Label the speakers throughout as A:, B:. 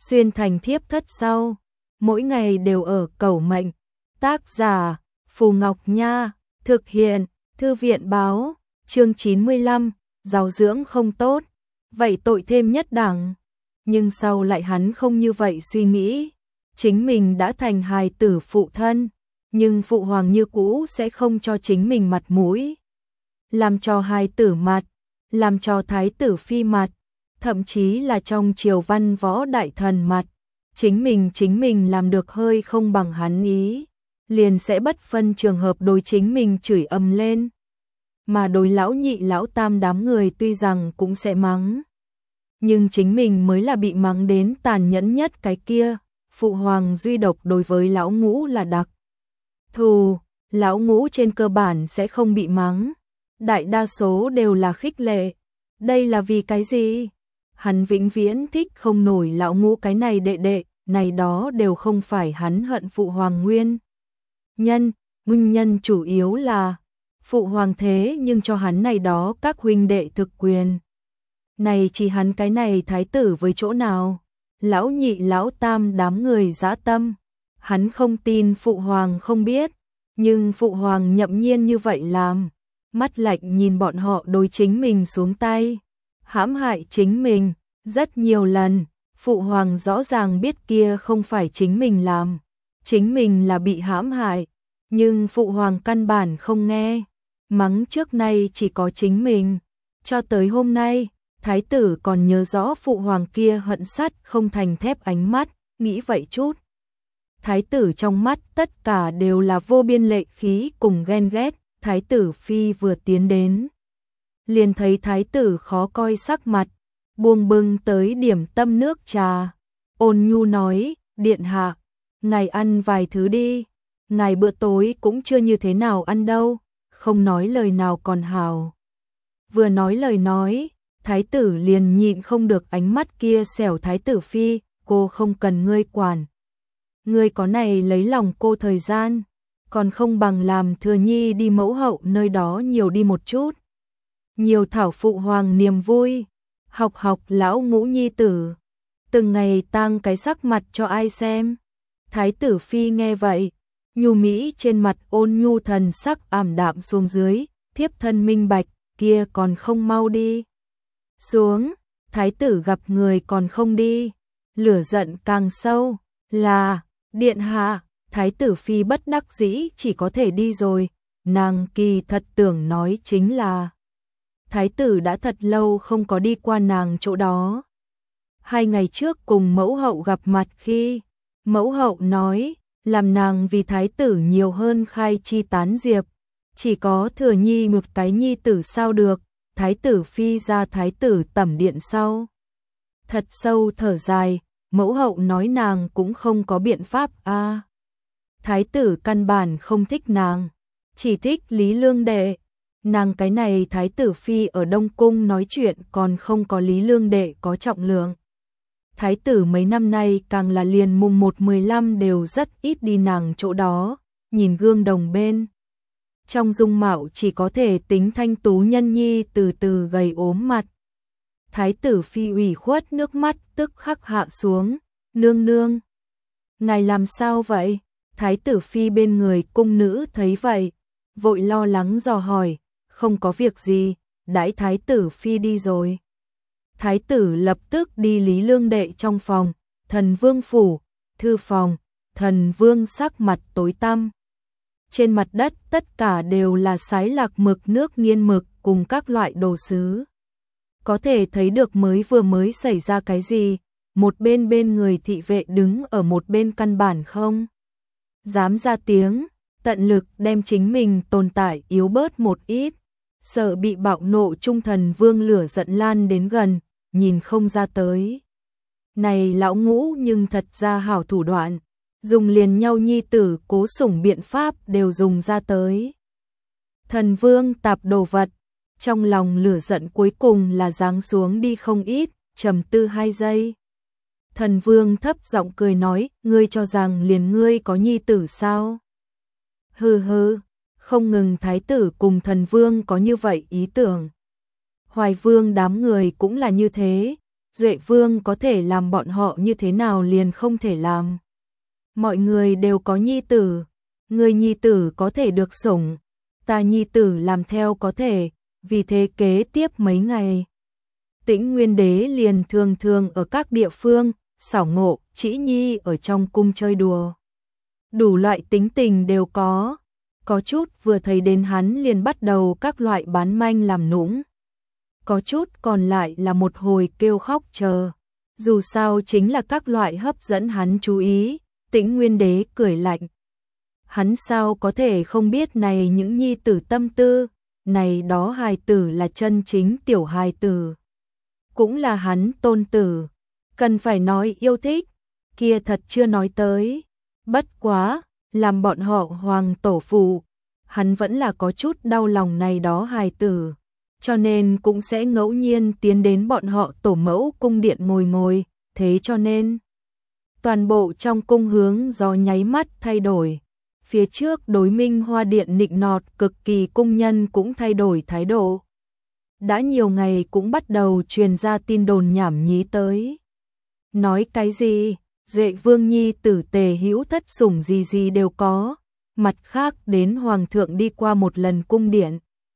A: xuyên thành thiếp thất sau, mỗi ngày đều ở cầu mệnh. Tác giả Phù Ngọc Nha, thực hiện Thư viện Báo, chương 95, giáo dưỡng không tốt, vậy tội thêm nhất đẳng. Nhưng sau lại hắn không như vậy suy nghĩ, chính mình đã thành hài tử phụ thân, nhưng phụ hoàng như cũ sẽ không cho chính mình mặt mũi. Làm cho hài tử mặt, làm cho thái tử phi mặt, thậm chí là trong triều văn võ đại thần mặt, chính mình làm được hơi không bằng hắn ý, liền sẽ bất phân trường hợp đối chính mình chửi ầm lên. Mà đối lão nhị lão tam đám người tuy rằng cũng sẽ mắng, nhưng chính mình mới là bị mắng đến tàn nhẫn nhất cái kia. Phụ hoàng duy độc đối với lão ngũ là đặc thù, lão ngũ trên cơ bản sẽ không bị mắng, đại đa số đều là khích lệ. Đây là vì cái gì? Hắn vĩnh viễn thích không nổi lão ngũ cái này đệ đệ, này đó đều không phải hắn hận phụ hoàng nguyên nhân chủ yếu là phụ hoàng thế nhưng cho hắn này đó các huynh đệ thực quyền. Này chỉ hắn cái này thái tử với chỗ nào? Lão nhị lão tam đám người dã tâm, hắn không tin phụ hoàng không biết, nhưng phụ hoàng nhậm nhiên như vậy làm, mắt lạnh nhìn bọn họ đối chính mình xuống tay, hãm hại chính mình, rất nhiều lần, phụ hoàng rõ ràng biết kia không phải chính mình làm, chính mình là bị hãm hại, nhưng phụ hoàng căn bản không nghe, mắng trước nay chỉ có chính mình, cho tới hôm nay. Thái tử còn nhớ rõ phụ hoàng kia hận sắt không thành thép ánh mắt, nghĩ vậy chút. Thái tử trong mắt tất cả đều là vô biên lệ khí cùng ghen ghét, thái tử phi vừa tiến đến. Liền thấy thái tử khó coi sắc mặt, buông bưng tới điểm tâm nước trà. Ôn nhu nói, điện hạ, ngài ăn vài thứ đi, ngài bữa tối cũng chưa như thế nào ăn đâu, không nói lời nào còn hào. Vừa nói lời nói, thái tử liền nhịn không được ánh mắt kia xẻo thái tử phi, cô không cần ngươi quản. Ngươi có này lấy lòng cô thời gian, còn không bằng làm thừa nhi đi mẫu hậu nơi đó nhiều đi một chút. Nhiều thảo phụ hoàng niềm vui, học lão ngũ nhi tử, từng ngày tang cái sắc mặt cho ai xem. Thái tử phi nghe vậy, nhu mỹ trên mặt ôn nhu thần sắc ảm đạm xuống dưới, thiếp thân minh bạch, kia còn không mau đi xuống. Thái tử gặp người còn không đi, lửa giận càng sâu, là, điện hạ. Thái tử phi bất đắc dĩ chỉ có thể đi rồi, nàng kỳ thật tưởng nói chính là thái tử đã thật lâu không có đi qua nàng chỗ đó. 2 ngày trước cùng mẫu hậu gặp mặt khi, mẫu hậu nói, làm nàng vì thái tử nhiều hơn khai chi tán diệp, chỉ có thừa nhi một cái nhi tử sao được. Thái tử phi ra thái tử tẩm điện sau, thật sâu thở dài, mẫu hậu nói nàng cũng không có biện pháp a. Thái tử căn bản không thích nàng, chỉ thích Lý Lương Đệ. Nàng cái này thái tử phi ở Đông Cung nói chuyện còn không có Lý Lương Đệ có trọng lượng. Thái tử mấy năm nay càng là liền mùng 1/15 đều rất ít đi nàng chỗ đó, nhìn gương đồng bên. Trong dung mạo chỉ có thể tính thanh tú nhân nhi từ từ gầy ốm mặt. Thái tử phi ủy khuất nước mắt tức khắc hạ xuống, nương nương. Ngài làm sao vậy? Thái tử phi bên người cung nữ thấy vậy, vội lo lắng dò hỏi, không có việc gì, đãi thái tử phi đi rồi. Thái tử lập tức đi Lý Lương Đệ trong phòng, thần vương phủ, thư phòng, thần vương sắc mặt tối tăm. Trên mặt đất tất cả đều là sái lạc mực nước nghiên mực cùng các loại đồ sứ. Có thể thấy được vừa mới xảy ra cái gì, một bên người thị vệ đứng ở một bên căn bản không dám ra tiếng, tận lực đem chính mình tồn tại yếu bớt một ít, sợ bị bạo nộ trung thần vương lửa giận lan đến gần, nhìn không ra tới. Này lão ngũ nhưng thật ra hảo thủ đoạn, dùng liền nhau nhi tử cố sủng biện pháp đều dùng ra tới. Thần vương tạp đồ vật, trong lòng lửa giận cuối cùng là giáng xuống đi không ít, trầm tư 2 giây. Thần vương thấp giọng cười nói, ngươi cho rằng liền ngươi có nhi tử sao? Hừ hừ, không ngừng thái tử cùng thần vương có như vậy ý tưởng. Hoài vương đám người cũng là như thế, Duệ Vương có thể làm bọn họ như thế nào liền không thể làm. Mọi người đều có nhi tử, người nhi tử có thể được sủng, ta nhi tử làm theo có thể, vì thế kế tiếp mấy ngày. Tĩnh Nguyên Đế liền thường thường ở các địa phương, xảo ngộ, Trĩ Nhi ở trong cung chơi đùa. Đủ loại tính tình đều có chút vừa thấy đến hắn liền bắt đầu các loại bán manh làm nũng. Có chút còn lại là một hồi kêu khóc chờ. Dù sao chính là các loại hấp dẫn hắn chú ý, Tĩnh Nguyên Đế cười lạnh. Hắn sao có thể không biết này những nhi tử tâm tư, này đó hài tử là chân chính tiểu hài tử. Cũng là hắn tôn tử, cần phải nói yêu thích, kia thật chưa nói tới. Bất quá, làm bọn họ hoàng tổ phụ, hắn vẫn là có chút đau lòng này đó hài tử, cho nên cũng sẽ ngẫu nhiên tiến đến bọn họ tổ mẫu cung điện ngồi, thế cho nên toàn bộ trong cung hướng gió nháy mắt thay đổi. Phía trước đối Minh Hoa Điện nịnh nọt cực kỳ cung nhân cũng thay đổi thái độ. Đã nhiều ngày cũng bắt đầu truyền ra tin đồn nhảm nhí tới. Nói cái gì, Duệ Vương nhi tử Tề Hữu thất sủng gì đều có, mặt khác đến Hoàng thượng đi qua một lần cung điện.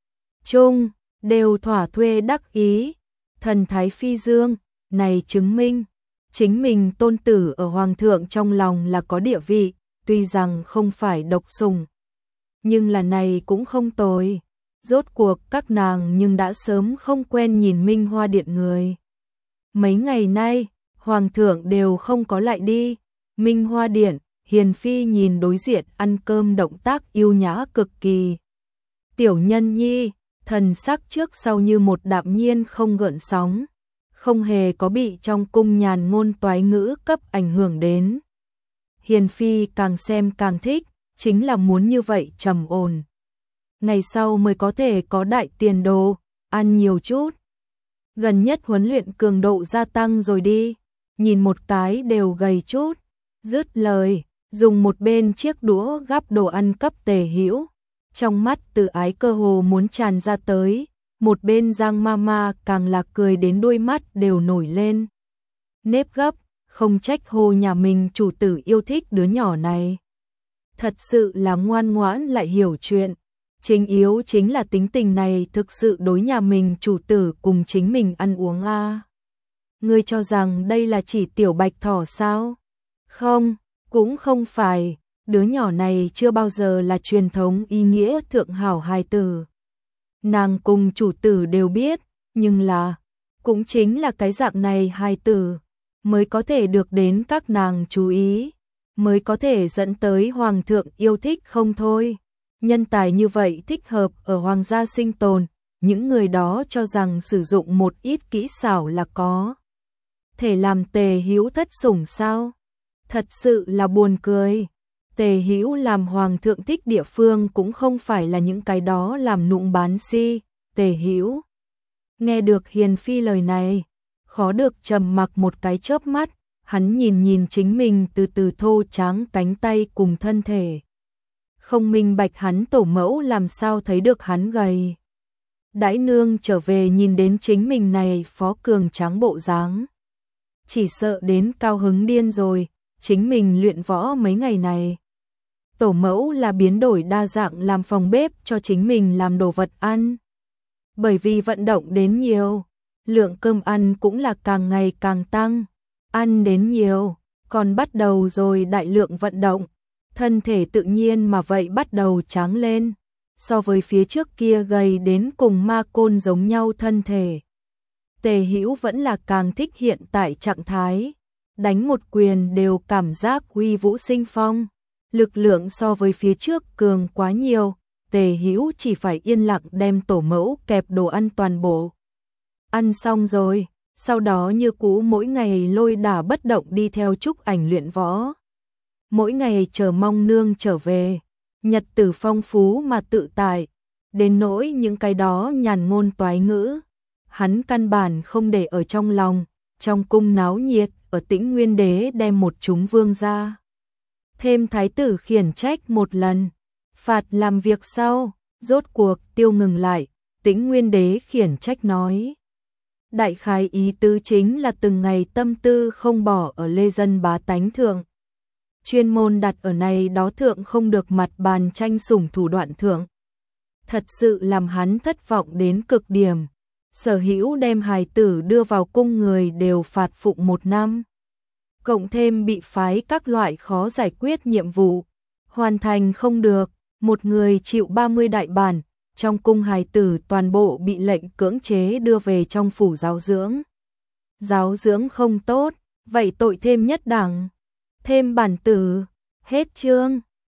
A: Chung, đều thỏa thuê đắc ý, thần thái phi dương, này chứng minh, chính mình tôn tử ở Hoàng thượng trong lòng là có địa vị, tuy rằng không phải độc sủng. Nhưng là này cũng không tồi, rốt cuộc các nàng nhưng đã sớm không quen nhìn Minh Hoa Điện người. Mấy ngày nay, Hoàng thượng đều không có lại đi, Minh Hoa Điện, Hiền Phi nhìn đối diện ăn cơm động tác yêu nhã cực kỳ. Tiểu nhân nhi, thần sắc trước sau như một đạm nhiên không gợn sóng, không hề có bị trong cung nhàn ngôn toái ngữ cấp ảnh hưởng đến. Hiền Phi càng xem càng thích, chính là muốn như vậy trầm ổn. Ngày sau mới có thể có đại tiền đồ, ăn nhiều chút. Gần nhất huấn luyện cường độ gia tăng rồi đi, nhìn một cái đều gầy chút. Dứt lời, dùng một bên chiếc đũa gắp đồ ăn cấp Tề Hữu, trong mắt từ ái cơ hồ muốn tràn ra tới, một bên Giang Mama càng là cười đến đôi mắt đều nổi lên. Nếp gấp, không trách hồ nhà mình chủ tử yêu thích đứa nhỏ này. Thật sự là ngoan ngoãn lại hiểu chuyện. Chính yếu chính là tính tình này thực sự đối nhà mình chủ tử cùng chính mình ăn uống a. Ngươi cho rằng đây là chỉ tiểu bạch thỏ sao? Không, cũng không phải, đứa nhỏ này chưa bao giờ là truyền thống ý nghĩa thượng hảo hài tử. Nàng cùng chủ tử đều biết, nhưng là, cũng chính là cái dạng này hài tử, mới có thể được đến các nàng chú ý, mới có thể dẫn tới hoàng thượng yêu thích không thôi. Nhân tài như vậy thích hợp ở hoàng gia sinh tồn, những người đó cho rằng sử dụng một ít kỹ xảo là có thể làm Tề Hữu thất sủng sao? Thật sự là buồn cười. Tề Hữu làm hoàng thượng thích địa phương cũng không phải là những cái đó làm nụng bán si. Tề Hữu nghe được Hiền Phi lời này, khó được trầm mặc một cái chớp mắt, hắn nhìn chính mình từ từ thô tráng cánh tay cùng thân thể. Không minh bạch hắn tổ mẫu làm sao thấy được hắn gầy. Đãi nương trở về nhìn đến chính mình này phó cường tráng bộ dáng, chỉ sợ đến cao hứng điên rồi, chính mình luyện võ mấy ngày này. Tổ mẫu là biến đổi đa dạng làm phòng bếp cho chính mình làm đồ vật ăn. Bởi vì vận động đến nhiều, lượng cơm ăn cũng là càng ngày càng tăng, ăn đến nhiều, còn bắt đầu rồi đại lượng vận động, thân thể tự nhiên mà vậy bắt đầu tráng lên, so với phía trước kia gầy đến cùng ma côn giống nhau thân thể. Tề Hữu vẫn là càng thích hiện tại trạng thái, đánh một quyền đều cảm giác uy vũ sinh phong, lực lượng so với phía trước cường quá nhiều, Tề Hữu chỉ phải yên lặng đem tổ mẫu kẹp đồ ăn toàn bộ. Ăn xong rồi, sau đó như cũ mỗi ngày lôi đả bất động đi theo Trúc Ảnh luyện võ. Mỗi ngày chờ mong nương trở về, nhật tử phong phú mà tự tại, đến nỗi những cái đó nhàn ngôn toái ngữ, hắn căn bản không để ở trong lòng. Trong cung náo nhiệt, ở Tĩnh Nguyên Đế đem một chúng vương ra, thêm thái tử khiển trách một lần, phạt làm việc sau, rốt cuộc tiêu ngừng lại, Tĩnh Nguyên Đế khiển trách nói: Đại khái ý tứ chính là từng ngày tâm tư không bỏ ở lê dân bá tánh thượng. Chuyên môn đặt ở này đó thượng không được mặt bàn tranh sủng thủ đoạn thượng. Thật sự làm hắn thất vọng đến cực điểm. Sở hữu đem hài tử đưa vào cung người đều phạt phụng 1 năm. Cộng thêm bị phái các loại khó giải quyết nhiệm vụ. Hoàn thành không được, một người chịu 30 đại bản. Trong cung hài tử toàn bộ bị lệnh cưỡng chế đưa về trong phủ giáo dưỡng. Giáo dưỡng không tốt, vậy tội thêm nhất đẳng. Thêm bản tử, hết chương.